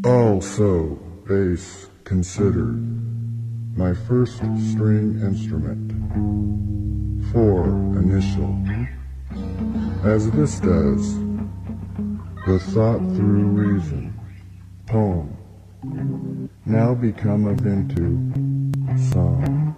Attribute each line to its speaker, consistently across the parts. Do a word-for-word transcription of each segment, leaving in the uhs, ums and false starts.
Speaker 1: Also, bass considered my first string instrument. Four initial. As this does, the thought through reason, poem, now become of into song.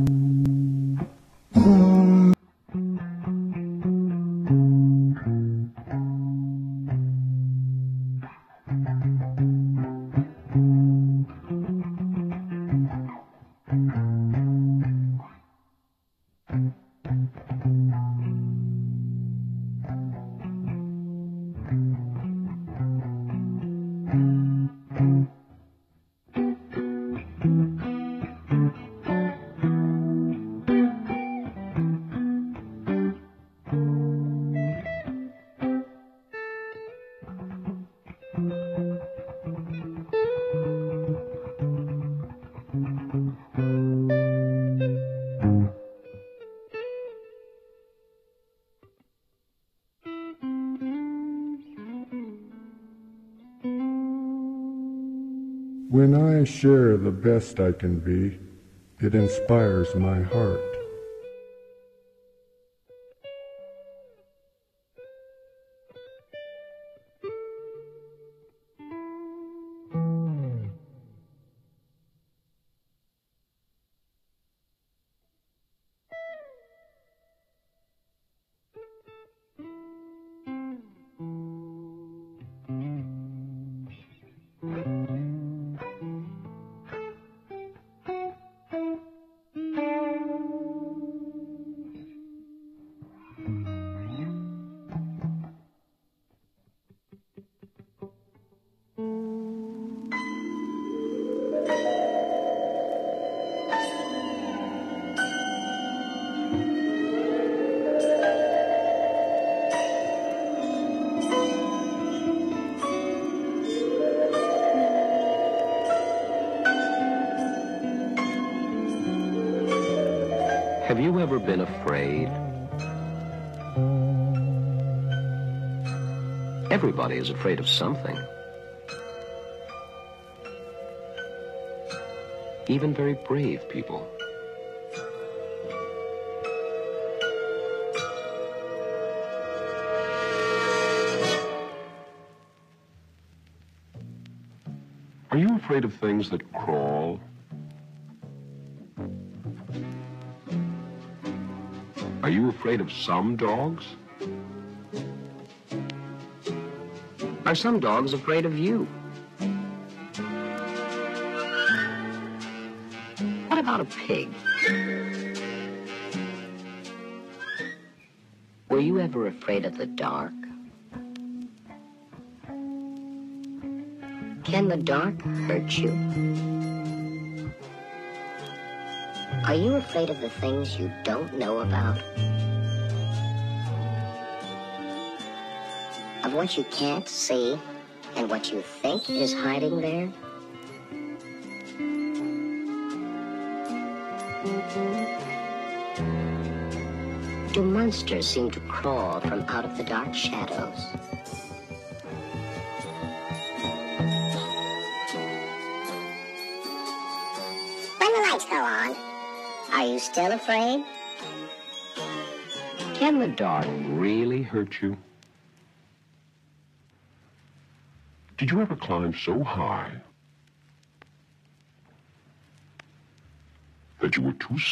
Speaker 1: When I share the best I can be, it inspires my heart.
Speaker 2: Have you ever been afraid? Everybody is afraid of something. Even very brave people.
Speaker 3: Are you afraid of things that crawl? Are you afraid of some dogs?
Speaker 2: Are some dogs afraid of you? What about a pig? Were you ever afraid of the dark? Can the dark hurt you? Are you afraid of the things you don't know about? Of what you can't see and what you think is hiding there? Do monsters seem to crawl from out of the dark shadows? When the lights go on, are you still afraid?
Speaker 3: Can the dark really hurt you? Did you ever climb so high that you were too